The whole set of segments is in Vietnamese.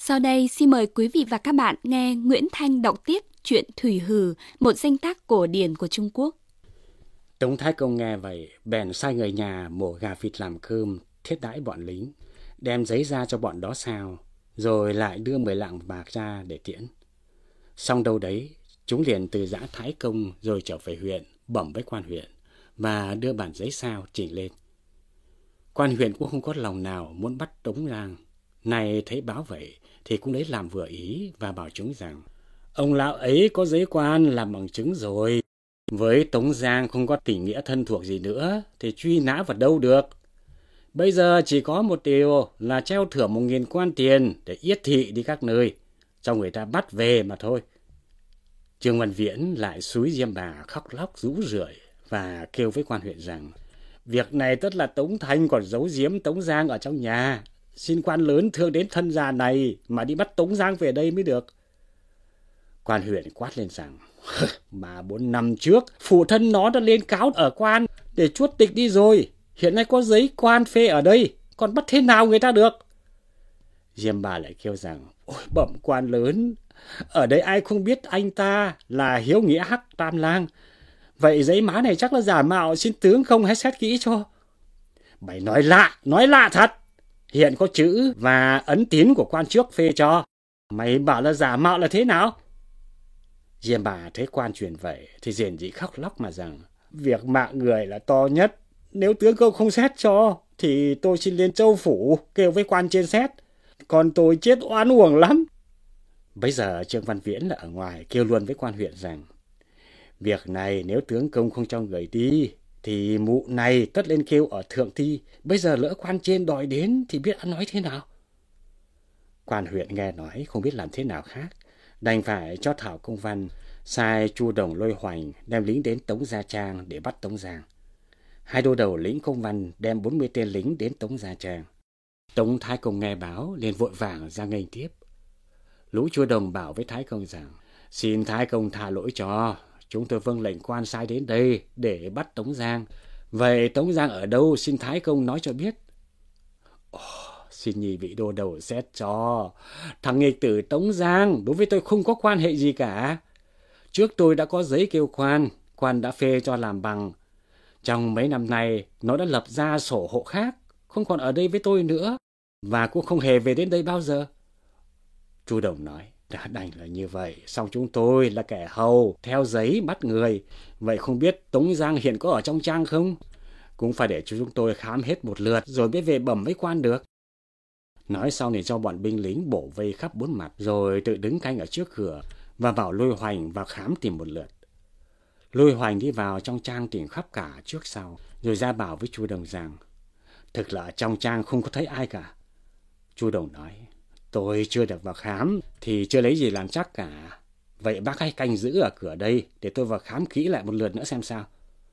Sau đây xin mời quý vị và các bạn nghe Nguyễn Thanh đọc tiếp truyện Thủy Hử, một danh tác cổ điển của Trung Quốc. Tống Thái Công nghe vậy, bèn sai người nhà mổ gà vịt làm cơm, thiết đãi bọn lính, đem giấy ra cho bọn đó sao, rồi lại đưa 10 lạng bạc ra để tiễn. Xong đâu đấy, chúng liền từ giã Thái Công rồi trở về huyện, bẩm với quan huyện, và đưa bản giấy sao trình lên. Quan huyện cũng không có lòng nào muốn bắt Tống Giang. Này thấy báo vậy, thì cũng lấy làm vừa ý và bảo chúng rằng, ông lão ấy có giấy quan làm bằng chứng rồi. Với Tống Giang không có tình nghĩa thân thuộc gì nữa, thì truy nã vào đâu được. Bây giờ chỉ có một điều là treo thưởng 1.000 quan tiền để yết thị đi các nơi, cho người ta bắt về mà thôi. Trương Văn Viễn lại xúi Diêm Bà khóc lóc rũ rượi và kêu với quan huyện rằng, việc này tất là Tống Thanh còn giấu giếm Tống Giang ở trong nhà. Xin quan lớn thương đến thân già này mà đi bắt Tống Giang về đây mới được. Quan huyện quát lên rằng, mà 4 năm trước, phụ thân nó đã lên cáo ở quan để chuốt tịch đi rồi. Hiện nay có giấy quan phê ở đây, còn bắt thế nào người ta được? Diêm Bà lại kêu rằng, ôi bẩm quan lớn, ở đây ai không biết anh ta là Hiếu Nghĩa Hắc Tam Lang. Vậy giấy má này chắc là giả mạo, xin tướng không hãy xét kỹ cho. Mày nói lạ thật. Hiện có chữ và ấn tín của quan trước phê cho. Mày bảo là giả mạo là thế nào? Diêm Bà thấy quan truyền vậy thì rền rĩ khóc lóc mà rằng, việc mạng người là to nhất. Nếu tướng công không xét cho thì tôi xin lên Châu Phủ kêu với quan trên xét. Còn tôi chết oan uổng lắm. Bây giờ Trương Văn Viễn là ở ngoài kêu luôn với quan huyện rằng, việc này nếu tướng công không cho người đi thì mụ này tất lên kêu ở thượng thi. Bây giờ lỡ quan trên đòi đến thì biết ăn nói thế nào. Quan huyện nghe nói không biết làm thế nào khác, đành phải cho thảo công văn sai Chu Đồng Lôi Hoành đem lính đến Tống Gia Trang để bắt Tống Giang. 2 đô đầu lĩnh công văn đem 40 tên lính đến Tống Gia Trang. Tống Thái Công nghe báo liền vội vàng ra nghênh tiếp. Lũ Chu Đồng bảo với Thái Công rằng, xin Thái Công tha lỗi cho, chúng tôi vâng lệnh quan sai đến đây để bắt Tống Giang. Vậy Tống Giang ở đâu xin Thái Công nói cho biết. Xin nhị vị đô đầu xét cho. Thằng nghịch tử Tống Giang đối với tôi không có quan hệ gì cả. Trước tôi đã có giấy kêu quan đã phê cho làm bằng. Trong mấy năm nay nó đã lập ra sổ hộ khác, không còn ở đây với tôi nữa, và cũng không hề về đến đây bao giờ. Chu Đồng nói, đã đành là như vậy, song chúng tôi là kẻ hầu theo giấy bắt người. Vậy không biết Tống Giang hiện có ở trong trang không? Cũng phải để cho chúng tôi khám hết một lượt rồi mới về bẩm với quan được. Nói xong thì cho bọn binh lính bổ vây khắp 4 mặt, rồi tự đứng canh ở trước cửa và bảo Lôi Hoành vào khám tìm một lượt. Lôi Hoành đi vào trong trang tìm khắp cả trước sau, rồi ra bảo với Chu Đồng rằng, thực là trong trang không có thấy ai cả. Chu Đồng nói, tôi chưa được vào khám thì chưa lấy gì làm chắc cả. Vậy bác hãy canh giữ ở cửa đây để tôi vào khám kỹ lại một lượt nữa xem sao.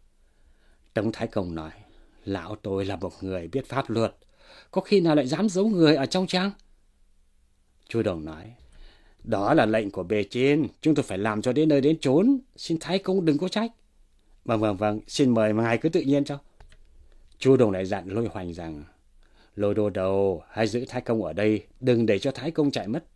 Tống Thái Công nói, lão tôi là một người biết pháp luật, có khi nào lại dám giấu người ở trong trang? Chu Đồng nói, đó là lệnh của bề trên, chúng tôi phải làm cho đến nơi đến chốn, xin Thái Công đừng có trách. Vâng, xin mời ngài cứ tự nhiên cho. Chu Đồng lại dặn Lôi Hoành rằng, Lôi đô đầu hãy giữ Thái Công ở đây, đừng để cho Thái Công chạy mất.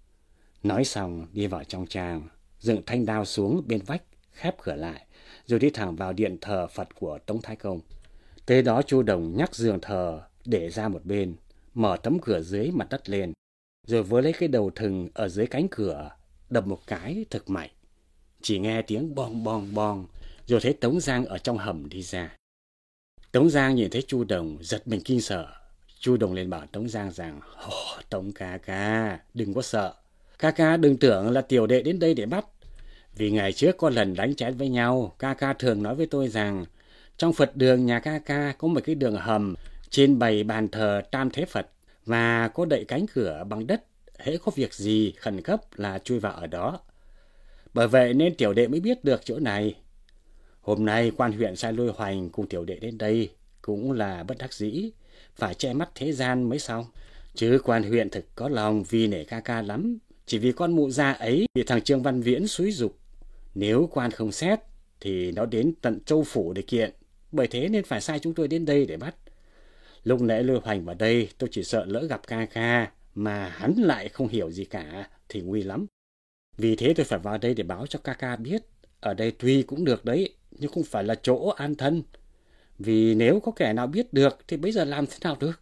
Nói xong đi vào trong trang, dựng thanh đao xuống bên vách, khép cửa lại, rồi đi thẳng vào điện thờ Phật của Tống Thái Công. Tới đó Chu Đồng nhắc giường thờ để ra một bên, mở tấm cửa dưới mặt đất lên, rồi với lấy cái đầu thừng ở dưới cánh cửa, đập một cái thật mạnh. Chỉ nghe tiếng bong bong bong, rồi thấy Tống Giang ở trong hầm đi ra. Tống Giang nhìn thấy Chu Đồng giật mình kinh sợ. Chu Đồng liền bảo Tống Giang rằng, Tống ca ca, đừng có sợ. Ca ca đừng tưởng là tiểu đệ đến đây để bắt. Vì ngày trước có lần đánh chén với nhau, ca ca thường nói với tôi rằng, trong Phật đường nhà ca ca có một cái đường hầm, trên bày bàn thờ Tam Thế Phật, và có đậy cánh cửa bằng đất, hễ có việc gì khẩn cấp là chui vào ở đó. Bởi vậy nên tiểu đệ mới biết được chỗ này. Hôm nay quan huyện sai Lôi Hoành cùng tiểu đệ đến đây, cũng là bất đắc dĩ, phải che mắt thế gian mới xong. Chứ quan huyện thực có lòng vì nể ca ca lắm, chỉ vì con mụ già ấy bị thằng Trương Văn Viễn xúi giục. Nếu quan không xét thì nó đến tận Châu Phủ để kiện, bởi thế nên phải sai chúng tôi đến đây để bắt. Lúc nãy Lôi Hoành vào đây tôi chỉ sợ lỡ gặp ca ca mà hắn lại không hiểu gì cả thì nguy lắm. Vì thế tôi phải vào đây để báo cho ca ca biết, ở đây tuy cũng được đấy, nhưng không phải là chỗ an thân. Vì nếu có kẻ nào biết được thì bây giờ làm thế nào được?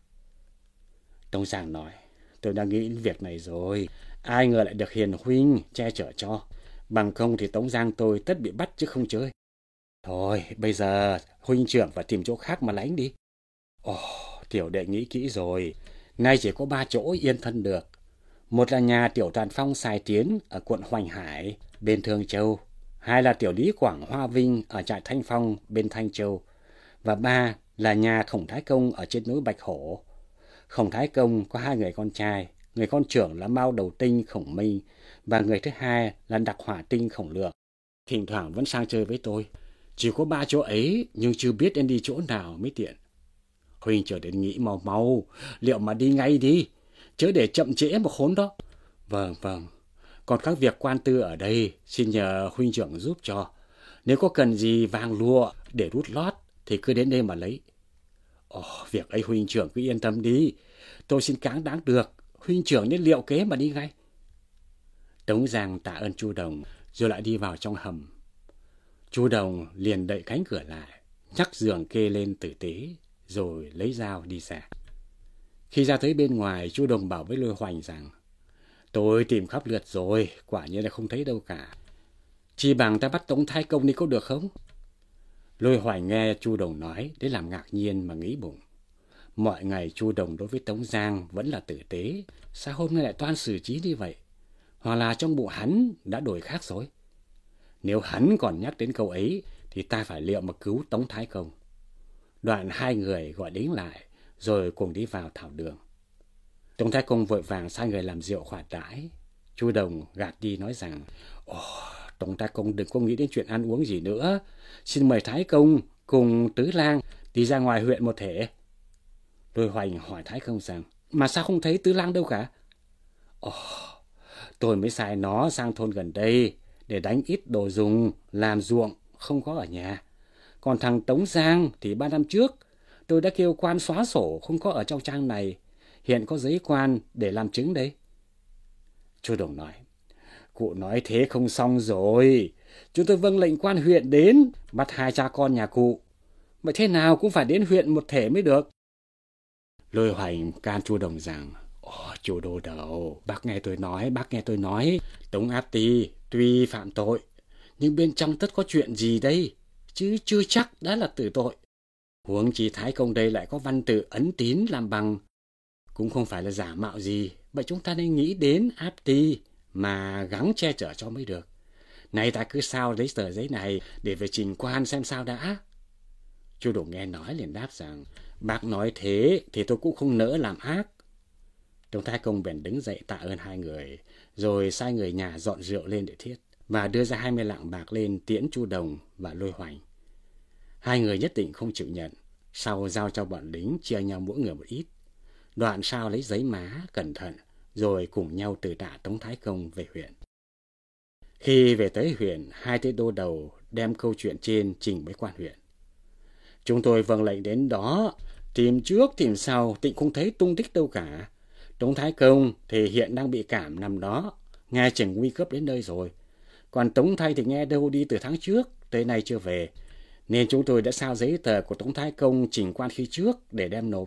Tống Giang nói, tôi đã nghĩ đến việc này rồi, ai ngờ lại được Hiền huynh che chở cho. Bằng không thì Tống Giang tôi tất bị bắt chứ không chơi. Thôi, bây giờ huynh trưởng phải tìm chỗ khác mà lánh đi. Ồ, tiểu đệ nghĩ kỹ rồi, nay chỉ có 3 chỗ yên thân được. Một là nhà tiểu Toàn Phong Sài Tiến ở quận Hoành Hải bên Thương Châu, hai là tiểu Lý Quảng Hoa Vinh ở trại Thanh Phong bên Thanh Châu, và ba là nhà Khổng Thái Công ở trên núi Bạch Hổ. Khổng Thái Công có 2 người con trai, người con trưởng là Mao Đầu Tinh Khổng Minh và người thứ hai là Đặc Hỏa Tinh Khổng Lượng. Thỉnh thoảng vẫn sang chơi với tôi. Chỉ có 3 chỗ ấy nhưng chưa biết nên đi chỗ nào mới tiện. Huynh chờ đến nghĩ mau mau, liệu mà đi ngay đi, chớ để chậm trễ một khốn đó. Vâng, còn các việc quan tư ở đây xin nhờ huynh trưởng giúp cho. Nếu có cần gì vàng lụa để rút lót thì cứ đến đây mà lấy. Ồ, việc ấy huynh trưởng cứ yên tâm đi, tôi xin cáng đáng được, huynh trưởng nên liệu kế mà đi ngay. Tống Giang tạ ơn Chu Đồng rồi lại đi vào trong hầm. Chu Đồng liền đậy cánh cửa lại, nhắc giường kê lên tử tế, rồi lấy dao đi ra. Khi ra tới bên ngoài, Chu Đồng bảo với Lôi Hoành rằng, tôi tìm khắp lượt rồi, quả nhiên là không thấy đâu cả. Chi bằng ta bắt Tống Thái Công đi có được không? Lôi Hoành nghe Chu Đồng nói, để làm ngạc nhiên mà nghĩ bụng. Mọi ngày Chu Đồng đối với Tống Giang vẫn là tử tế, sao hôm nay lại toan xử trí như vậy? Hoặc là trong bụng hắn đã đổi khác rồi? Nếu hắn còn nhắc đến câu ấy, thì ta phải liệu mà cứu Tống Thái Công. Đoạn 2 người gọi đến lại, rồi cùng đi vào thảo đường. Tống Thái Công vội vàng sai người làm rượu khoản đãi. Chu Đồng gạt đi nói rằng, Tống Thái Công đừng có nghĩ đến chuyện ăn uống gì nữa. Xin mời Thái Công cùng Tứ Lang đi ra ngoài huyện một thể. Lôi Hoành hỏi Thái Công rằng, mà sao không thấy Tứ Lang đâu cả? Tôi mới sai nó sang thôn gần đây để đánh ít đồ dùng, làm ruộng, không có ở nhà. Còn thằng Tống Giang thì 3 năm trước, tôi đã kêu quan xóa sổ không có ở trong trang này. Hiện có giấy quan để làm chứng đây. Chu Đồng nói, cụ nói thế không xong rồi. Chúng tôi vâng lệnh quan huyện đến, bắt 2 cha con nhà cụ. Vậy thế nào cũng phải đến huyện một thể mới được. Lôi Hoành can Chu Đồng rằng, Chu đô đầu, bác nghe tôi nói. Tống Áp Tỳ tuy phạm tội, nhưng bên trong tất có chuyện gì đây, chứ chưa chắc đã là tử tội. Huống chi Thái Công đây lại có văn tự ấn tín làm bằng, cũng không phải là giả mạo gì. Vậy chúng ta nên nghĩ đến Áp Tỳ mà gắng che chở cho mới được. Này ta cứ sao lấy tờ giấy này để về trình quan xem sao đã. Chu Đồng nghe nói liền đáp rằng, bác nói thế thì tôi cũng không nỡ làm ác. Tống Thái Công bèn đứng dậy tạ ơn 2 người, rồi sai người nhà dọn rượu lên để thiết, và đưa ra 20 lạng bạc lên tiễn Chu Đồng và Lôi Hoành. 2 người nhất định không chịu nhận, sau giao cho bọn lính chia nhau mỗi người một ít. Đoạn sau lấy giấy má cẩn thận, rồi cùng nhau từ tạ Tống Thái Công về huyện. Khi về tới huyện, 2 tên đô đầu đem câu chuyện trên trình với quan huyện. Chúng tôi vâng lệnh đến đó, tìm trước tìm sau, tịnh không thấy tung tích đâu cả. Tống Thái Công thì hiện đang bị cảm nằm đó, nghe chừng nguy cấp đến nơi rồi. Còn Tống Thái thì nghe đâu đi từ tháng trước, tới nay chưa về, nên chúng tôi đã sao giấy tờ của Tống Thái Công trình quan khi trước để đem nộp.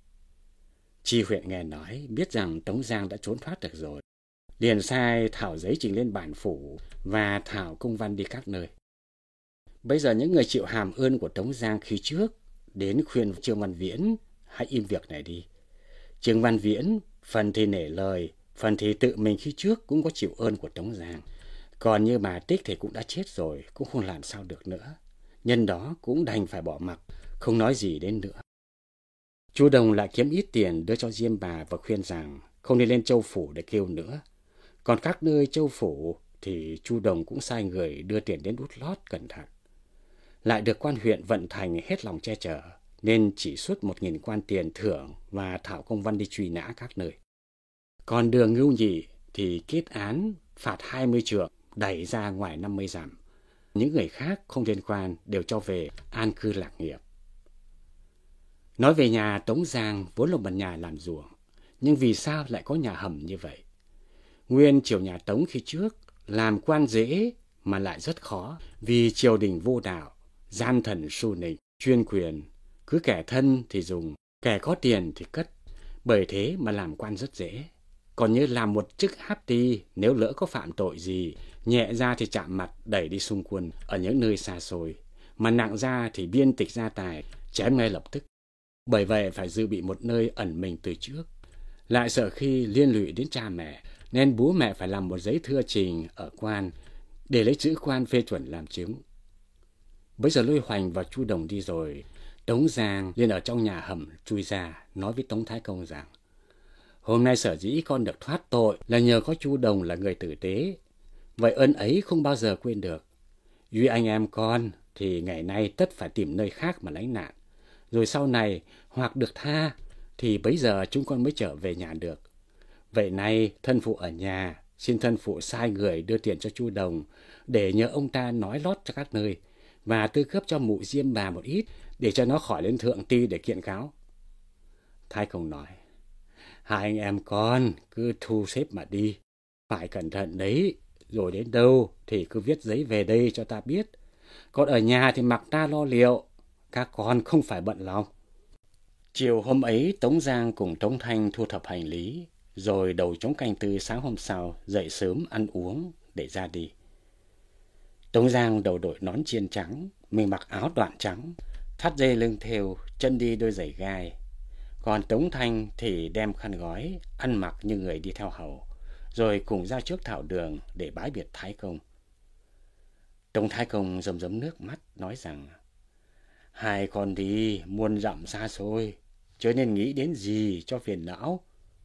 Chi huyện nghe nói, biết rằng Tống Giang đã trốn thoát được rồi, liền sai thảo giấy trình lên bản phủ và thảo công văn đi các nơi. Bây giờ những người chịu hàm ơn của Tống Giang khi trước đến khuyên Trương Văn Viễn hãy im việc này đi. Trương Văn Viễn phần thì nể lời, phần thì tự mình khi trước cũng có chịu ơn của Tống Giang. Còn như bà Tích thì cũng đã chết rồi, cũng không làm sao được nữa. Nhân đó cũng đành phải bỏ mặc, không nói gì đến nữa. Chu Đồng lại kiếm ít tiền đưa cho Diêm Bà và khuyên rằng không nên lên Châu Phủ để kêu nữa. Còn các nơi Châu Phủ thì Chu Đồng cũng sai người đưa tiền đến đút lót cẩn thận. Lại được quan huyện vận thành hết lòng che chở, nên chỉ xuất 1.000 quan tiền thưởng và thảo công văn đi truy nã các nơi. Còn Đường Ngưu Nhị thì kết án phạt 20 trượng, đẩy ra ngoài 50 dặm. Những người khác không liên quan đều cho về an cư lạc nghiệp. Nói về nhà Tống Giang vốn là một nhà làm ruộng, nhưng vì sao lại có nhà hầm như vậy? Nguyên triều nhà Tống khi trước làm quan dễ mà lại rất khó, vì triều đình vô đạo, gian thần su nịnh, chuyên quyền, cứ kẻ thân thì dùng, kẻ có tiền thì cất, bởi thế mà làm quan rất dễ. Còn như làm một chức áp ti, nếu lỡ có phạm tội gì, nhẹ ra thì chạm mặt đẩy đi xung quân ở những nơi xa xôi, mà nặng ra thì biên tịch gia tài, chém ngay lập tức. Bởi vậy phải dự bị một nơi ẩn mình từ trước. Lại sợ khi liên lụy đến cha mẹ, nên bố mẹ phải làm một giấy thưa trình ở quan để lấy chữ quan phê chuẩn làm chứng. Bây giờ Lôi Hoành và Chu Đồng đi rồi, Tống Giang liền ở trong nhà hầm chui ra, nói với Tống Thái Công rằng: hôm nay sở dĩ con được thoát tội là nhờ có Chu Đồng là người tử tế. Vậy ơn ấy không bao giờ quên được. Duy anh em con thì ngày nay tất phải tìm nơi khác mà lánh nạn. Rồi sau này hoặc được tha thì bấy giờ chúng con mới trở về nhà được. Vậy nay thân phụ ở nhà, xin thân phụ sai người đưa tiền cho Chu Đồng để nhờ ông ta nói lót cho các nơi và tư cấp cho mụ Diêm bà một ít để cho nó khỏi lên thượng ti để kiện cáo. Thái Công nói: hai anh em con cứ thu xếp mà đi, phải cẩn thận đấy, rồi đến đâu thì cứ viết giấy về đây cho ta biết. Còn ở nhà thì mặc ta lo liệu, các con không phải bận lòng. Chiều hôm ấy, Tống Giang cùng Tống Thanh thu thập hành lý, rồi đầu chống canh tư sáng hôm sau dậy sớm ăn uống để ra đi. Tống Giang đầu đội nón chiên trắng, mình mặc áo đoạn trắng, thắt dây lưng thêu, chân đi đôi giày gai. Còn Tống Thanh thì đem khăn gói, ăn mặc như người đi theo hầu, rồi cùng ra trước thảo đường để bái biệt Thái Công. Tống Thái Công rơm rớm nước mắt, nói rằng: hai con đi muôn dặm xa xôi, chớ nên nghĩ đến gì cho phiền não.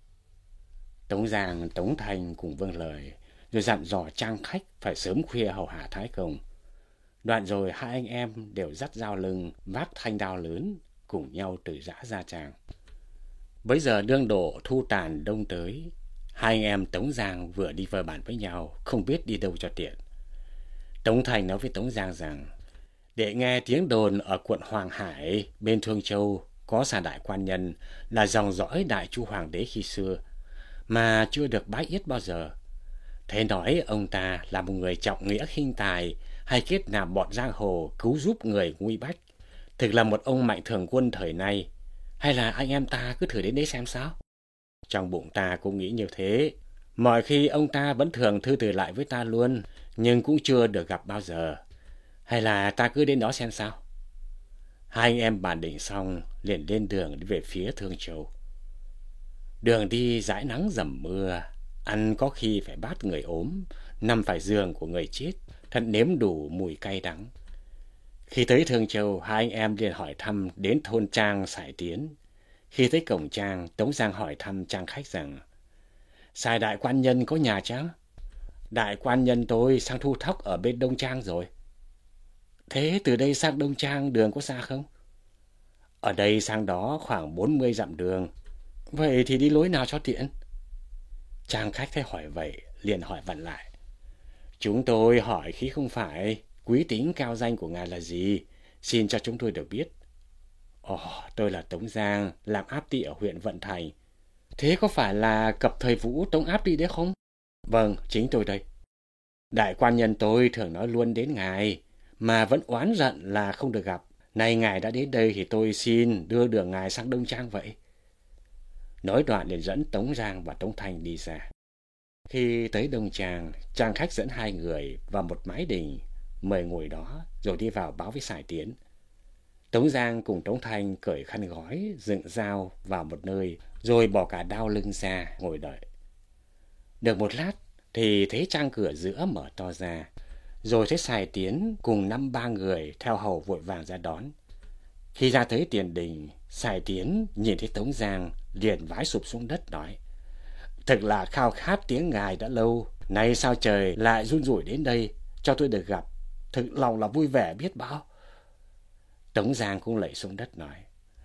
Tống Giang, Tống Thanh cùng vâng lời, rồi dặn dò trang khách phải sớm khuya hầu hạ Thái Công. Đoạn rồi hai anh em đều dắt dao lưng, vác thanh đao lớn, cùng nhau từ giã ra tràng. Bấy giờ đương độ thu tàn đông tới, hai anh em Tống Giang vừa đi vừa bàn với nhau, không biết đi đâu cho tiện. Tống Thanh nói với Tống Giang rằng: để nghe tiếng đồn ở quận Hoàng Hải bên Thương Châu có xà đại quan nhân là dòng dõi đại chu hoàng đế khi xưa, mà chưa được bái yết bao giờ. Thế nói ông ta là một người trọng nghĩa khinh tài, hay kết nạp bọn giang hồ cứu giúp người nguy bách, thực là một ông mạnh thường quân thời nay. Hay là anh em ta cứ thử đến đấy xem sao? Trong bụng ta cũng nghĩ như thế. Mọi khi ông ta vẫn thường thư từ lại với ta luôn, nhưng cũng chưa được gặp bao giờ. Hay là ta cứ đến đó xem sao? Hai anh em bàn định xong, liền lên đường đi về phía Thương Châu. Đường đi dãi nắng dầm mưa, ăn có khi phải bát người ốm, nằm phải giường của người chết, thật nếm đủ mùi cay đắng. Khi tới Thương Châu, hai anh em liền hỏi thăm đến thôn trang Sải Tiến. Khi tới cổng trang, Tống Giang hỏi thăm trang khách rằng: Sài đại quan nhân có nhà chăng? Đại quan nhân tôi sang thu thóc ở bên Đông Trang rồi. Thế từ đây sang Đông Trang đường có xa không? Ở đây sang đó khoảng 40 dặm đường. Vậy thì đi lối nào cho tiện? Trang khách thấy hỏi vậy, liền hỏi vặn lại: Chúng tôi hỏi khi không phải, quý tính cao danh của ngài là gì? Xin cho chúng tôi được biết. Ồ, tôi là Tống Giang, làm áp ty ở huyện Vận Thành. Thế có phải là cập thời Vũ Tống áp ty đấy không? Vâng, chính tôi đây. Đại quan nhân tôi thường nói luôn đến ngài, mà vẫn oán giận là không được gặp. Nay ngài đã đến đây thì tôi xin đưa đường ngài sang Đông Trang vậy. Nói đoạn liền dẫn Tống Giang và Tống Thanh đi ra. Khi tới Đông Trang, trang khách dẫn hai người vào một mái đình, mời ngồi đó, rồi đi vào báo với Sải Tiến. Tống Giang cùng Tống Thanh cởi khăn gói, dựng dao vào một nơi, rồi bỏ cả đao lưng ra, ngồi đợi. Được một lát, thì thấy trang cửa giữa mở to ra, rồi thấy Sải Tiến cùng 5-3 người theo hầu vội vàng ra đón. Khi ra tới tiền đình, Sải Tiến nhìn thấy Tống Giang, liền vái sụp xuống đất nói: Thực là khao khát tiếng ngài đã lâu, nay sao trời lại run rủi đến đây, cho tôi được gặp, thực lòng là vui vẻ biết bao. Tống Giang cũng lạy xuống đất nói: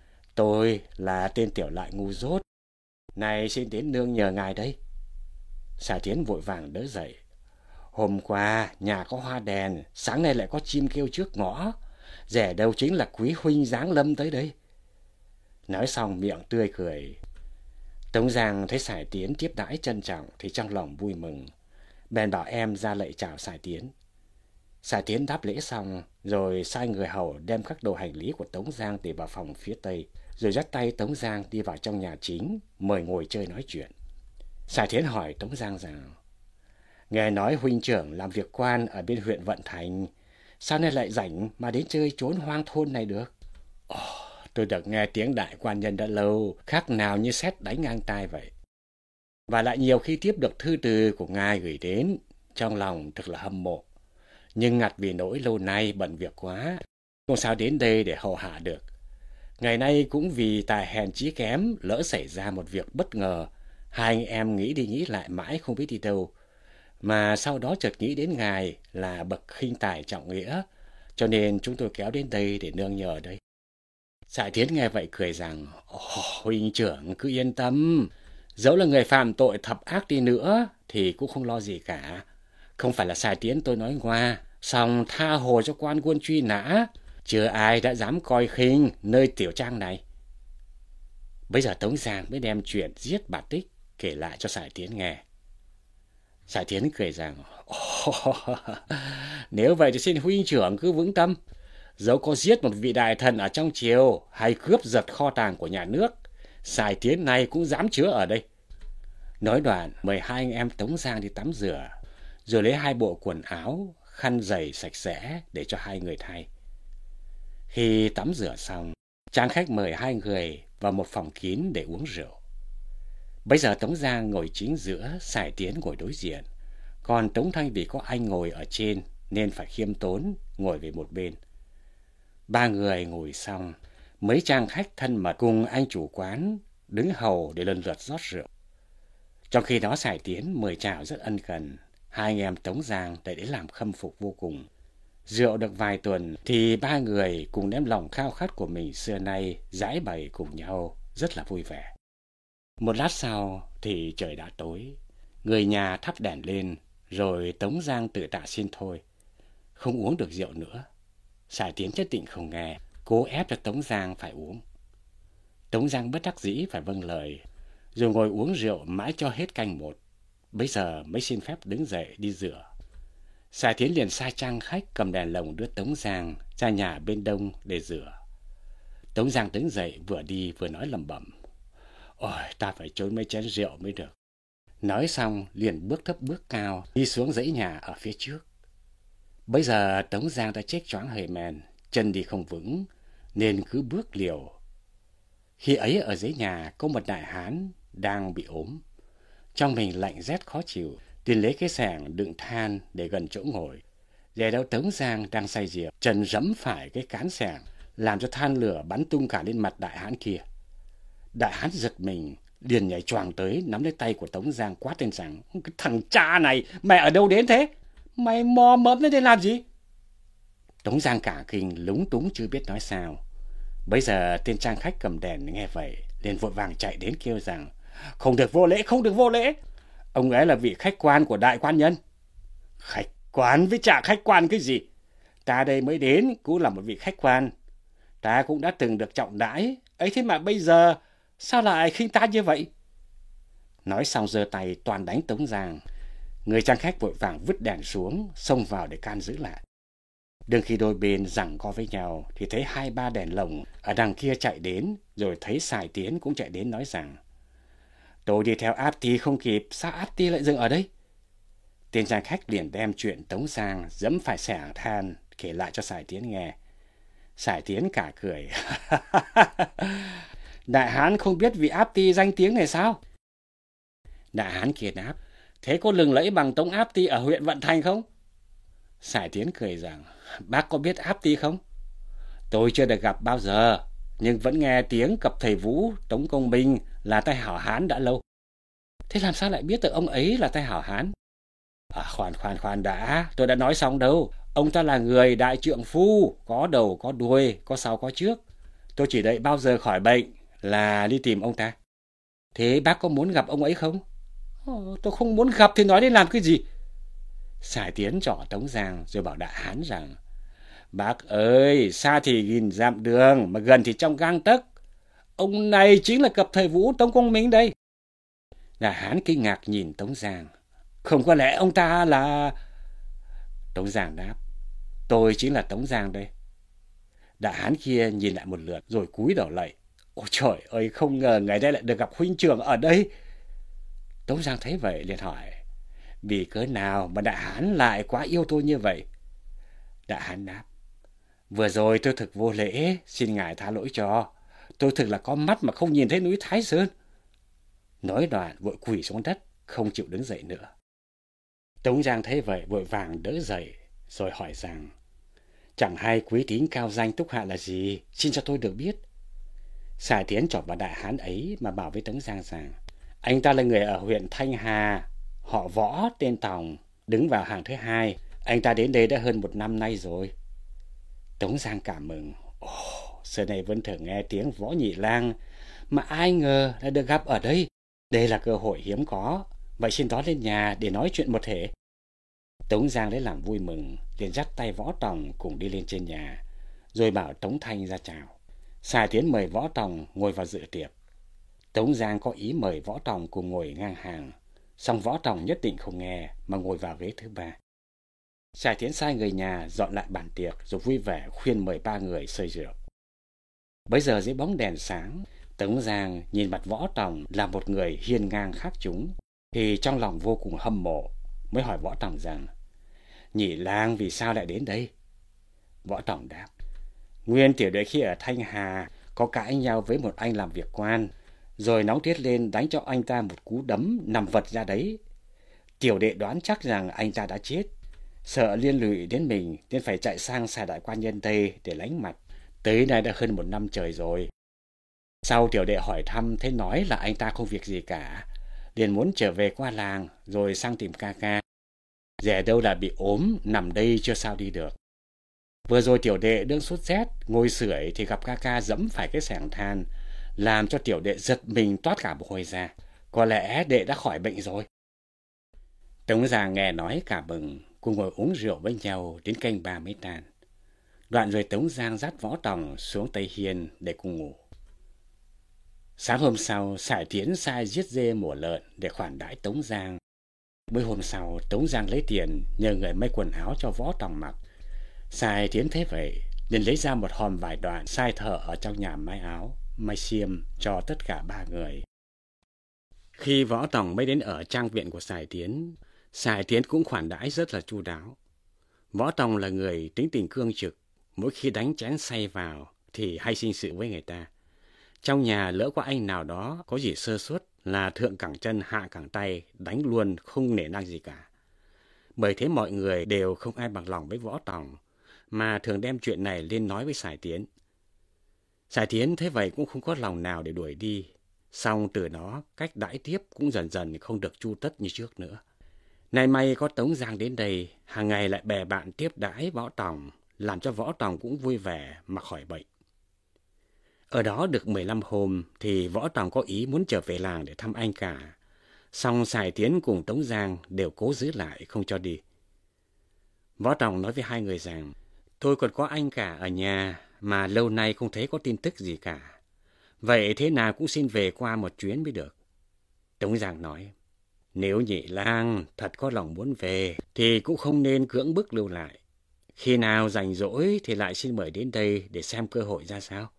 Tôi là tên tiểu lại ngu dốt, nay xin đến nương nhờ ngài đây. Sải Tiến vội vàng đỡ dậy: Hôm qua nhà có hoa đèn, sáng nay lại có chim kêu trước ngõ, rẻ đâu chính là quý huynh giáng lâm tới đây. Nói xong miệng tươi cười: Tống Giang thấy Sải Tiến tiếp đãi trân trọng thì trong lòng vui mừng. Bèn bảo em ra lạy chào Sải Tiến. Sải Tiến đáp lễ xong, rồi sai người hầu đem các đồ hành lý của Tống Giang để vào phòng phía tây, rồi dắt tay Tống Giang đi vào trong nhà chính, mời ngồi chơi nói chuyện. Sải Tiến hỏi Tống Giang rằng, nghe nói huynh trưởng làm việc quan ở bên huyện Vận Thành, sao nay lại rảnh mà đến chơi trốn hoang thôn này được? Tôi được nghe tiếng đại quan nhân đã lâu, khác nào như sét đánh ngang tai vậy. Và lại nhiều khi tiếp được thư từ của ngài gửi đến, trong lòng thật là hâm mộ. Nhưng ngặt vì nỗi lâu nay bận việc quá, không sao đến đây để hầu hạ được. Ngày nay cũng vì tài hèn trí kém, lỡ xảy ra một việc bất ngờ, hai anh em nghĩ đi nghĩ lại mãi không biết đi đâu. Mà sau đó chợt nghĩ đến ngài là bậc khinh tài trọng nghĩa, cho nên chúng tôi kéo đến đây để nương nhờ đây. Sải Tiến nghe vậy cười rằng, huynh trưởng cứ yên tâm, dẫu là người phạm tội thập ác đi nữa thì cũng không lo gì cả. Không phải là Sải Tiến tôi nói ngoa, song tha hồ cho quan quân truy nã, chưa ai đã dám coi khinh nơi tiểu trang này. Bây giờ Tống Giang mới đem chuyện giết bà Tích kể lại cho Sải Tiến nghe. Sải Tiến cười rằng, nếu vậy thì xin huynh trưởng cứ vững tâm. Dẫu có giết một vị đại thần ở trong triều hay cướp giật kho tàng của nhà nước, Sải Tiến này cũng dám chứa ở đây. Nói đoạn, mời hai anh em Tống Giang đi tắm rửa, rồi lấy hai bộ quần áo, khăn giày sạch sẽ để cho hai người thay. Khi tắm rửa xong, trang khách mời hai người vào một phòng kín để uống rượu. Bây giờ Tống Giang ngồi chính giữa, Sải Tiến ngồi đối diện, còn Tống Thanh vì có anh ngồi ở trên nên phải khiêm tốn ngồi về một bên. Ba người ngồi xong, mấy trang khách thân mật cùng anh chủ quán đứng hầu để lần lượt rót rượu. Trong khi đó Sải Tiến mời chào rất ân cần, hai anh em Tống Giang lại đến làm khâm phục vô cùng. Rượu được vài tuần thì ba người cùng đem lòng khao khát của mình xưa nay giải bày cùng nhau, rất là vui vẻ. Một lát sau thì trời đã tối, người nhà thắp đèn lên, rồi Tống Giang tự tạ xin thôi, không uống được rượu nữa. Sải Tiến nhất định không nghe, cố ép cho Tống Giang phải uống. Tống Giang bất đắc dĩ phải vâng lời, rồi ngồi uống rượu mãi cho hết canh một. Bây giờ mới xin phép đứng dậy đi rửa. Sải Tiến liền sai trang khách cầm đèn lồng đưa Tống Giang ra nhà bên đông để rửa. Tống Giang đứng dậy vừa đi vừa nói lẩm bẩm, ôi, ta phải trốn mấy chén rượu mới được. Nói xong liền bước thấp bước cao đi xuống dãy nhà ở phía trước. Bây giờ Tống Giang đã chết choáng hơi men, chân đi không vững nên cứ bước liều. Khi ấy ở dưới nhà có một đại hán đang bị ốm, trong mình lạnh rét khó chịu, liền lấy cái xẻng đựng than để gần chỗ ngồi. Để đâu Tống Giang đang say rượu, chân giẫm phải cái cán xẻng, làm cho than lửa bắn tung cả lên mặt đại hán kia. Đại hán giật mình, liền nhảy choàng tới nắm lấy tay của Tống Giang quát lên rằng, cái thằng cha này, mày ở đâu đến thế? Mày mò mẫm đến đây làm gì? Tống Giang cả kinh lúng túng chưa biết nói sao. Bây giờ tên trang khách cầm đèn nghe vậy liền vội vàng chạy đến kêu rằng, không được vô lễ, không được vô lễ. Ông ấy là vị khách quan của đại quan nhân. Khách quan với chả khách quan cái gì? Ta đây mới đến cũng là một vị khách quan. Ta cũng đã từng được trọng đãi, ấy thế mà bây giờ sao lại khinh ta như vậy? Nói xong giơ tay toàn đánh Tống Giang. Người trang khách vội vàng vứt đèn xuống, xông vào để can giữ lại. Đương khi đôi bên giằng co với nhau thì thấy 2-3 đèn lồng ở đằng kia chạy đến, rồi thấy Sải Tiến cũng chạy đến nói rằng, tôi đi theo áp ty không kịp, sao áp ty lại dừng ở đây? Tên trang khách liền đem chuyện Tống Giang giẫm phải xẻng than kể lại cho Sải Tiến nghe. Sải Tiến cả cười. Đại hán không biết vị áp ty danh tiếng này sao? Đại hán kia đáp, thế có lừng lẫy bằng Tống áp ty ở huyện Vận Thành không? Sải Tiến cười rằng, bác có biết áp ty không? Tôi chưa được gặp bao giờ, nhưng vẫn nghe tiếng cặp thầy Vũ, Tống Công Minh là tay hảo hán đã lâu. Thế làm sao lại biết được ông ấy là tay hảo hán? Khoan đã, tôi đã nói xong đâu. Ông ta là người đại trượng phu, có đầu có đuôi, có sau có trước. Tôi chỉ đợi bao giờ khỏi bệnh là đi tìm ông ta. Thế bác có muốn gặp ông ấy không? Tôi không muốn gặp thì nói đến làm cái gì? Sải Tiến trỏ Tống Giang rồi bảo đại hán rằng, bác ơi, xa thì nghìn dặm đường, mà gần thì trong gang tấc. Ông này chính là cặp thầy Vũ Tống Công Minh đây. Đại hán kinh ngạc nhìn Tống Giang. Không có lẽ ông ta là... Tống Giang đáp. Tôi chính là Tống Giang đây. Đại hán kia nhìn lại một lượt rồi cúi đầu lạy. Ôi trời ơi, không ngờ ngày nay lại được gặp huynh trưởng ở đây. Tống Giang thấy vậy liền hỏi. Vì cớ nào mà đại hán lại quá yêu tôi như vậy? Đại hán đáp. Vừa rồi tôi thực vô lễ, xin ngài tha lỗi cho. Tôi thực là có mắt mà không nhìn thấy núi Thái Sơn. Nói đoạn vội quỳ xuống đất, không chịu đứng dậy nữa. Tống Giang thấy vậy vội vàng đỡ dậy, rồi hỏi rằng, chẳng hay quý tín cao danh túc hạ là gì, xin cho tôi được biết. Sài Tiến chọc vào đại hán ấy mà bảo với Tống Giang rằng, anh ta là người ở huyện Thanh Hà, họ Võ tên Tòng, đứng vào hàng thứ 2. Anh ta đến đây đã hơn 1 năm nay rồi. Tống Giang cảm mừng. Ồ, xưa này vẫn thường nghe tiếng Võ Nhị Lang, mà ai ngờ đã được gặp ở đây. Đây là cơ hội hiếm có, vậy xin đón lên nhà để nói chuyện một thể. Tống Giang lấy làm vui mừng, liền dắt tay Võ Tòng cùng đi lên trên nhà, rồi bảo Tống Thanh ra chào. Sài Tiến mời Võ Tòng ngồi vào dự tiệc. Tống Giang có ý mời Võ Tòng cùng ngồi ngang hàng, song Võ Tòng nhất định không nghe mà ngồi vào ghế thứ 3. Sài Tiến sai người nhà dọn lại bàn tiệc rồi vui vẻ khuyên mời 3 người xơi rượu. Bấy giờ dưới bóng đèn sáng, Tống Giang nhìn mặt Võ Tòng là một người hiên ngang khác chúng, thì trong lòng vô cùng hâm mộ, mới hỏi Võ Tòng rằng, Nhị Lang vì sao lại đến đây? Võ Tòng đáp, nguyên tiểu đệ khi ở Thanh Hà có cãi nhau với một anh làm việc quan, rồi nóng tiết lên đánh cho anh ta một cú đấm nằm vật ra đấy. Tiểu đệ đoán chắc rằng anh ta đã chết, sợ liên lụy đến mình nên phải chạy sang Sài Đại Quan Nhân Tây để lánh mặt. Tới nay đã hơn 1 năm trời rồi. Sau tiểu đệ hỏi thăm thấy nói là anh ta không việc gì cả, liền muốn trở về qua làng rồi sang tìm ca ca. Dè đâu là bị ốm, nằm đây chưa sao đi được. Vừa rồi tiểu đệ đương sốt rét, ngồi sưởi thì gặp ca ca dẫm phải cái xẻng than, làm cho tiểu đệ giật mình toát cả mồ hôi ra. Có lẽ đệ đã khỏi bệnh rồi. Tống Giang nghe nói cả mừng, cùng ngồi uống rượu với nhau đến canh 3 mới tan. Đoạn rồi Tống Giang dắt Võ Tòng xuống Tây Hiên để cùng ngủ. Sáng hôm sau, Sài Tiến sai giết dê mổ lợn để khoản đãi Tống Giang. Bữa hôm sau, Tống Giang lấy tiền nhờ người may quần áo cho Võ Tòng mặc. Sài Tiến thấy vậy, liền lấy ra một hòm vải đoạn sai thợ ở trong nhà may áo, may xiêm cho tất cả 3 người. Khi Võ Tòng mới đến ở trang viện của Sài Tiến cũng khoản đãi rất là chu đáo. Võ Tòng là người tính tình cương trực, mỗi khi đánh chén say vào thì hay sinh sự với người ta. Trong nhà lỡ có anh nào đó có gì sơ suất là thượng cẳng chân hạ cẳng tay, đánh luôn không nể nang gì cả. Bởi thế mọi người đều không ai bằng lòng với Võ Tòng, mà thường đem chuyện này lên nói với Sài Tiến. Sài Tiến thấy vậy cũng không có lòng nào để đuổi đi, song từ đó cách đãi tiếp cũng dần dần không được chu tất như trước nữa. Nay may có Tống Giang đến đây, hàng ngày lại bè bạn tiếp đãi Võ Tòng, làm cho Võ Tòng cũng vui vẻ mà khỏi bệnh. Ở đó được 15 hôm thì Võ Tòng có ý muốn trở về làng để thăm anh cả, song Sài Tiến cùng Tống Giang đều cố giữ lại không cho đi. Võ Tòng nói với 2 người rằng, tôi còn có anh cả ở nhà mà lâu nay không thấy có tin tức gì cả. Vậy thế nào cũng xin về qua một chuyến mới được. Tống Giang nói, nếu Nhị Lang thật có lòng muốn về thì cũng không nên cưỡng bức lưu lại. Khi nào rảnh rỗi thì lại xin mời đến đây để xem cơ hội ra sao.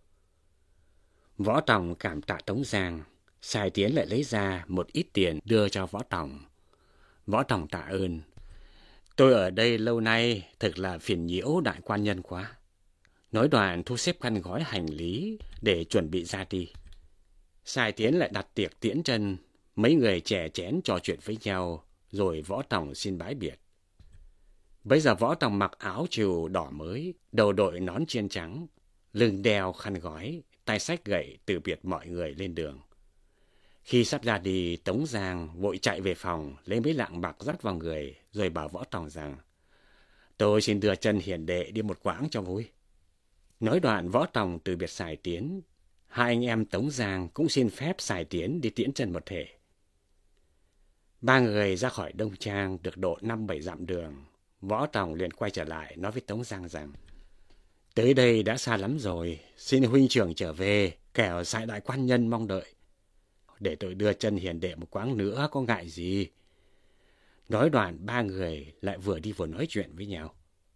Võ Tòng cảm tạ Tống Giang, Sài Tiến lại lấy ra một ít tiền đưa cho Võ Tòng. Võ Tòng tạ ơn. Tôi ở đây lâu nay thực là phiền nhiễu đại quan nhân quá. Nói đoạn thu xếp khăn gói hành lý để chuẩn bị ra đi. Sài Tiến lại đặt tiệc tiễn chân, mấy người chè chén trò chuyện với nhau, rồi Võ Tòng xin bái biệt. Bây giờ Võ Tòng mặc áo trừu đỏ mới, đầu đội nón chiên trắng, lưng đeo khăn gói, tay xách gậy từ biệt mọi người lên đường. Khi sắp ra đi, Tống Giang vội chạy về phòng, lấy mấy lạng bạc dắt vào người, rồi bảo Võ Tòng rằng, tôi xin đưa chân hiền đệ đi một quãng cho vui. Nói đoạn Võ Tòng từ biệt Sài Tiến, 2 anh em Tống Giang cũng xin phép Sài Tiến đi tiễn chân một thể. 3 người ra khỏi Đông Trang được độ 5-7 dặm đường, Võ Tòng liền quay trở lại nói với Tống Giang rằng, tới đây đã xa lắm rồi, xin huynh trưởng trở về, kẻo Sài Đại Quan Nhân mong đợi. để tôi đưa chân hiền đệ một quãng nữa, có ngại gì. Nói đoạn ba người lại vừa đi vừa nói chuyện với nhau.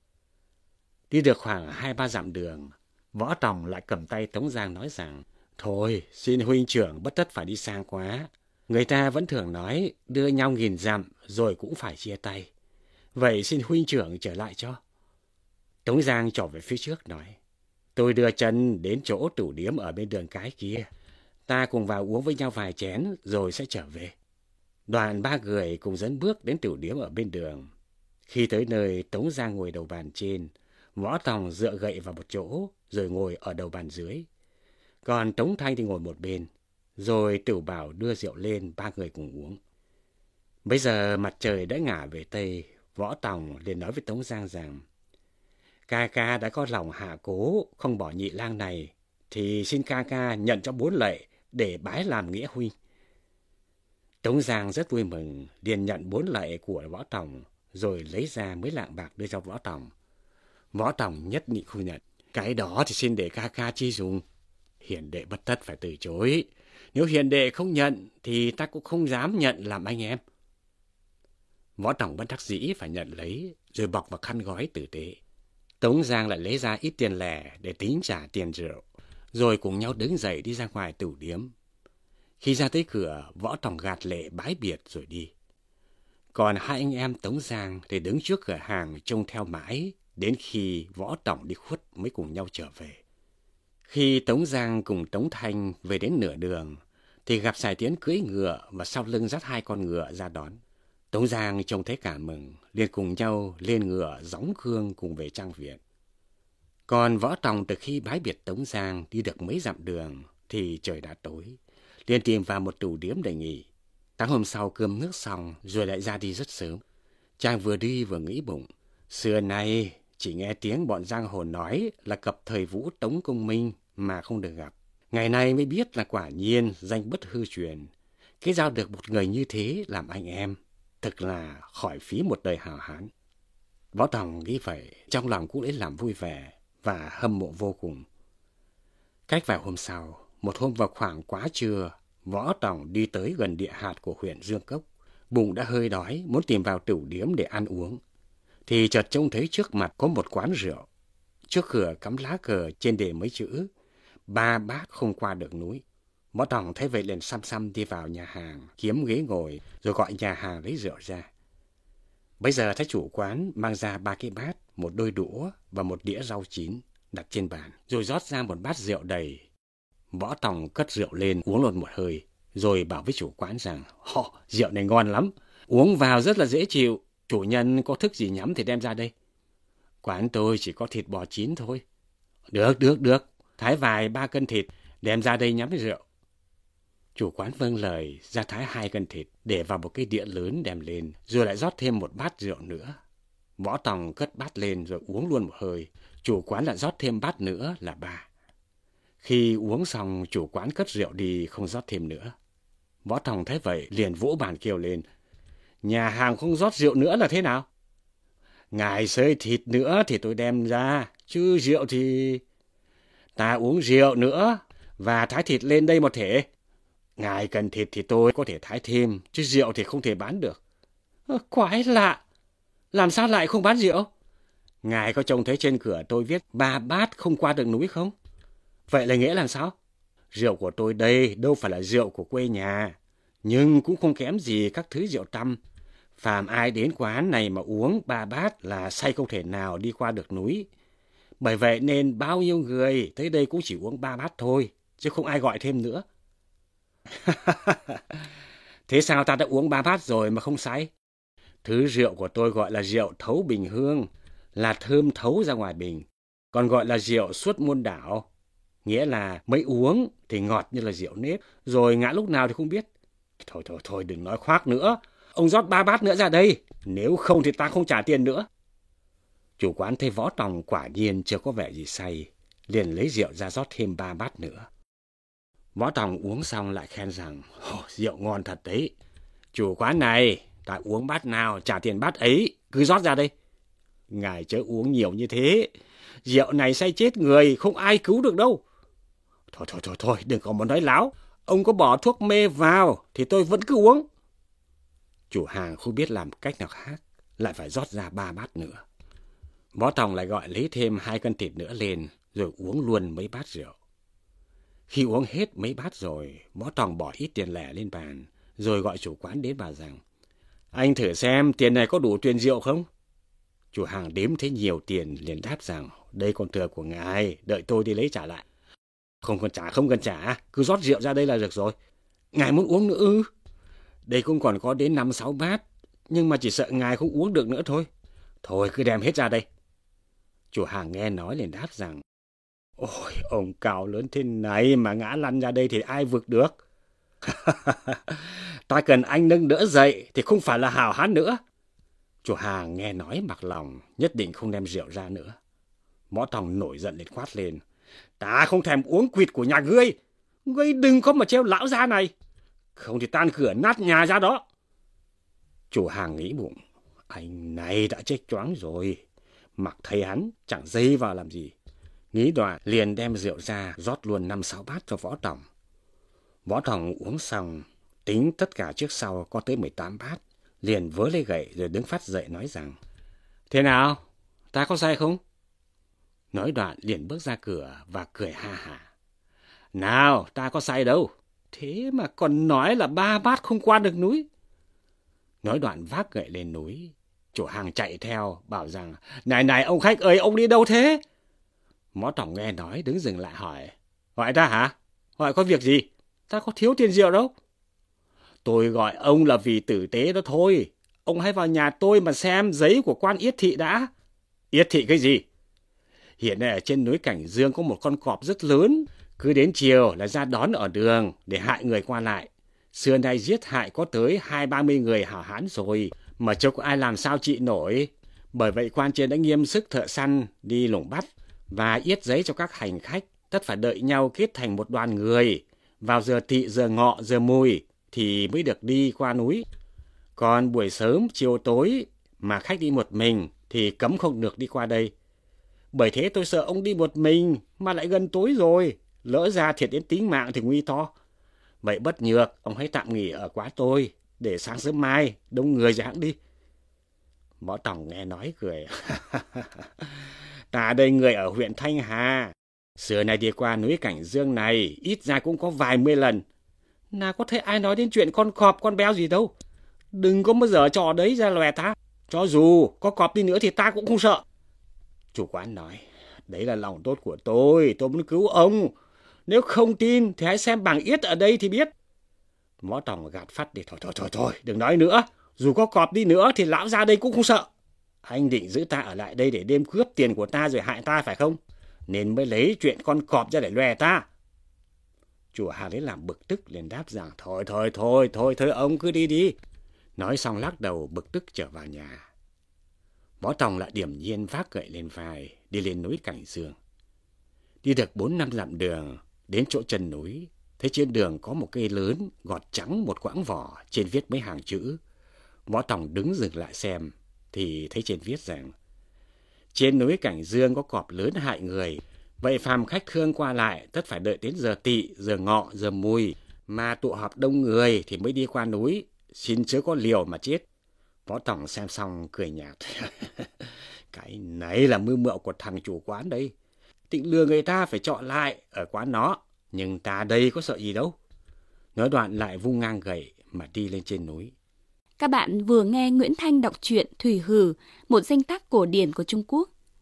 Đi được khoảng 2-3 dặm đường, Võ Tòng lại cầm tay Tống Giang nói rằng: Thôi, xin huynh trưởng bất tất phải đi sang quá. Người ta vẫn thường nói đưa nhau 1000 dặm rồi cũng phải chia tay. Vậy xin huynh trưởng trở lại cho. Tống Giang trỏ về phía trước nói: Tôi đưa chân đến chỗ tủ điếm ở bên đường cái kia. Ta cùng vào uống với nhau vài chén rồi sẽ trở về. Đoàn ba người cùng dẫn bước đến tủ điếm ở bên đường. Khi tới nơi, Tống Giang ngồi đầu bàn trên, Võ Tòng dựa gậy vào một chỗ rồi ngồi ở đầu bàn dưới. Còn Tống Thanh thì ngồi một bên. Rồi Tửu Bảo đưa rượu lên, ba người cùng uống. Bây giờ mặt trời đã ngả về Tây, Võ Tòng liền nói với Tống Giang rằng: Ca ca đã có lòng hạ cố, không bỏ nhị lang này, thì xin ca ca nhận cho 4 lệ để bái làm nghĩa huynh. Tống Giang rất vui mừng, liền nhận 4 lệ của Võ Tòng, rồi lấy ra mấy lạng bạc đưa cho Võ Tòng. Võ Tòng nhất định không nhận. Cái đó thì xin để ca ca chi dùng. Hiền đệ bất tất phải từ chối. Nếu hiền đệ không nhận thì ta cũng không dám nhận làm anh em. Võ Tòng bất đắc dĩ phải nhận lấy, rồi bọc vào khăn gói tử tế. Tống Giang lại lấy ra ít tiền lẻ để tính trả tiền rượu, rồi cùng nhau đứng dậy đi ra ngoài tửu điếm. Khi ra tới cửa, Võ Tòng gạt lệ bái biệt rồi đi. Còn hai anh em Tống Giang thì đứng trước cửa hàng trông theo mãi, đến khi Võ Tòng đi khuất mới cùng nhau trở về. Khi Tống Giang cùng Tống Thanh về đến nửa đường, thì gặp Sài Tiến cưỡi ngựa và sau lưng dắt 2 con ngựa ra đón. Tống Giang trông thấy cả mừng, liền cùng nhau lên ngựa gióng gương cùng về trang viện. Còn Võ Tòng từ khi bái biệt Tống Giang đi được mấy dặm đường thì trời đã tối, liền tìm vào một tủ điếm để nghỉ. Sáng hôm sau cơm nước xong rồi lại ra đi rất sớm. Chàng vừa đi vừa nghĩ bụng, xưa nay chỉ nghe tiếng bọn giang hồ nói là cập thời vũ Tống Công Minh mà không được gặp. Ngày nay mới biết là quả nhiên danh bất hư truyền. Cái giao được một người như thế làm anh em, thực là khỏi phí một đời hào hán. Võ Tòng nghĩ vậy, trong lòng cũng lấy làm vui vẻ và hâm mộ vô cùng. Cách vài hôm sau, một hôm vào khoảng quá trưa, Võ Tòng đi tới gần địa hạt của huyện Dương Cốc. Bụng đã hơi đói, muốn tìm vào tửu điếm để ăn uống. Thì chợt trông thấy trước mặt có một quán rượu. Trước cửa cắm lá cờ trên đề mấy chữ: 3 bát không qua được núi. Võ Tòng thấy vậy liền xăm xăm đi vào nhà hàng, kiếm ghế ngồi, rồi gọi nhà hàng lấy rượu ra. Bây giờ thấy chủ quán mang ra 3 cái bát, một đôi đũa và một đĩa rau chín đặt trên bàn, rồi rót ra một bát rượu đầy. Võ Tòng cất rượu lên uống luôn một hơi, rồi bảo với chủ quán rằng: rượu này ngon lắm, uống vào rất là dễ chịu. Chủ nhân có thức gì nhắm thì đem ra đây. Quán tôi chỉ có thịt bò chín thôi. Được. Thái vài 3 cân thịt, đem ra đây nhắm với rượu. Chủ quán vâng lời, ra thái 2 cân thịt, để vào một cái đĩa lớn đem lên, rồi lại rót thêm một bát rượu nữa. Võ Tòng cất bát lên rồi uống luôn một hơi. Chủ quán lại rót thêm bát nữa là 3. Khi uống xong, chủ quán cất rượu đi không rót thêm nữa. Võ Tòng thấy vậy liền vỗ bàn kêu lên: Nhà hàng không rót rượu nữa là thế nào? Ngài xơi thịt nữa thì tôi đem ra, chứ rượu thì... Ta uống rượu nữa và thái thịt lên đây một thể. Ngài cần thịt thì tôi có thể thái thêm, chứ rượu thì không thể bán được. Quái lạ, làm sao lại không bán rượu? Ngài có trông thấy trên cửa tôi viết 3 bát không qua được núi không? Vậy là nghĩa làm sao? Rượu của tôi đây đâu phải là rượu của quê nhà, nhưng cũng không kém gì các thứ rượu tăm. Phàm ai đến quán này mà uống 3 bát là say không thể nào đi qua được núi. Bởi vậy nên bao nhiêu người tới đây cũng chỉ uống 3 bát thôi, chứ không ai gọi thêm nữa. Thế sao ta đã uống 3 bát rồi mà không say? Thứ rượu của tôi gọi là rượu thấu bình hương, là thơm thấu ra ngoài bình. Còn gọi là rượu suốt muôn đảo, nghĩa là mới uống thì ngọt như là rượu nếp, rồi ngã lúc nào thì không biết. Thôi đừng nói khoác nữa. Ông rót 3 bát nữa ra đây, nếu không thì ta không trả tiền nữa. Chủ quán thấy Võ Tòng quả nhiên chưa có vẻ gì say, liền lấy rượu ra rót thêm 3 bát nữa. Võ Tòng uống xong lại khen rằng: rượu ngon thật đấy. Chủ quán này, ta uống bát nào trả tiền bát ấy, cứ rót ra đây. Ngài chớ uống nhiều như thế, rượu này say chết người, không ai cứu được đâu. Thôi, đừng có mà nói láo. ông có bỏ thuốc mê vào thì tôi vẫn cứ uống. Chủ hàng không biết làm cách nào khác, lại phải rót ra 3 bát nữa. Võ Tòng lại gọi lấy thêm 2 cân thịt nữa lên, rồi uống luôn mấy bát rượu. Khi uống hết mấy bát rồi, Võ Tòng bỏ ít tiền lẻ lên bàn, rồi gọi chủ quán đến bảo rằng: anh thử xem tiền này có đủ tiền rượu không? Chủ hàng đếm thấy nhiều tiền liền đáp rằng: đây còn thừa của ngài, đợi tôi đi lấy trả lại. Không cần trả, cứ rót rượu ra đây là được rồi. Ngài muốn uống nữa ư? Đây cũng còn có đến 5-6 bát, nhưng mà chỉ sợ ngài không uống được nữa thôi. Thôi cứ đem hết ra đây. Chủ hàng nghe nói liền đáp rằng: ôi, ông cao lớn thế này mà ngã lăn ra đây thì ai vực được? Ta cần anh nâng đỡ dậy thì không phải là hào hán nữa. Chủ hàng nghe nói mặc lòng, nhất định không đem rượu ra nữa. Võ Tòng nổi giận lên quát lên: ta không thèm uống quỵt của nhà ngươi. Ngươi đừng có mà treo lão già này, không thì tan cửa nát nhà ra đó. Chủ hàng nghĩ bụng: anh này đã chết choáng rồi, mặc thấy hắn chẳng dây vào làm gì. Nghĩ đoạn liền đem rượu ra rót luôn 5-6 bát cho Võ Tòng. Võ Tòng uống xong, tính tất cả trước sau có tới 18 bát, liền vớ lấy gậy rồi đứng phát dậy nói rằng: thế nào, ta có say không? Nói đoạn liền bước ra cửa và cười ha hả: nào, ta có say đâu, thế mà còn nói là 3 bát không qua được núi. Nói đoạn vác gậy lên núi. Chủ hàng chạy theo bảo rằng: này ông khách ơi, ông đi đâu thế? Võ Tòng nghe nói đứng dừng lại hỏi: gọi ta hả? Gọi có việc gì? Ta có thiếu tiền rượu đâu. Tôi gọi ông là vì tử tế đó thôi. Ông hãy vào nhà tôi mà xem giấy của quan yết thị đã. Yết thị cái gì? Hiện nay ở trên núi Cảnh Dương có một con cọp rất lớn, cứ đến chiều là ra đón ở đường để hại người qua lại. Xưa nay giết hại có tới 20-30 người hảo hán rồi, mà chưa có ai làm sao trị nổi. Bởi vậy quan trên đã nghiêm sức thợ săn đi lùng bắt và yết giấy cho các hành khách, tất phải đợi nhau kết thành một đoàn người. Vào giờ tỵ, giờ ngọ, giờ mùi thì mới được đi qua núi. Còn buổi sớm, chiều tối mà khách đi một mình thì cấm không được đi qua đây. Bởi thế tôi sợ ông đi một mình mà lại gần tối rồi, lỡ ra thiệt đến tính mạng thì nguy to. Vậy bất nhược, ông hãy tạm nghỉ ở quán tôi, để sáng sớm mai đông người rồi hẵng đi. Võ Tòng nghe nói cười: ta đây người ở huyện Thanh Hà, xưa này đi qua núi Cảnh Dương này ít ra cũng có vài 10 lần. Nào có thấy ai nói đến chuyện con cọp con béo gì đâu. Đừng có bao giờ trò đấy ra lòe ta. Cho dù có cọp đi nữa thì ta cũng không sợ. Chủ quán nói: đấy là lòng tốt của tôi muốn cứu ông. Nếu không tin thì hãy xem bảng yết ở đây thì biết. Võ Tòng gạt phắt đi: thôi, đừng nói nữa. Dù có cọp đi nữa thì lão ra đây cũng không sợ. Anh định giữ ta ở lại đây để đêm cướp tiền của ta rồi hại ta phải không? Nên mới lấy chuyện con cọp ra để lòe ta. Chủ hàng lấy làm bực tức liền đáp rằng: thôi ông cứ đi đi. Nói xong lắc đầu bực tức trở vào nhà. Võ Tòng lại điềm nhiên vác gậy lên vai, đi lên núi Cảnh Dương. Đi được 4-5 dặm đường, đến chỗ chân núi, thấy trên đường có một cây lớn, gọt trắng một quãng vỏ, trên viết mấy hàng chữ. Võ Tòng đứng dừng lại xem, thì thấy trên viết rằng: trên núi Cảnh Dương có cọp lớn hại người, vậy phàm khách khương qua lại tất phải đợi đến giờ tỵ, giờ ngọ, giờ mùi, mà tụ họp đông người thì mới đi qua núi, xin chớ có liều mà chết. Võ Tòng xem xong cười nhạt: cái này là mưu mẹo của thằng chủ quán đây, định lừa người ta phải chọn lại ở quán nó, nhưng ta đây có sợ gì đâu. Nói đoạn lại vung ngang gậy mà đi lên trên núi. Các bạn vừa nghe Nguyễn Thanh đọc truyện Thủy Hử, một danh tác cổ điển của Trung Quốc.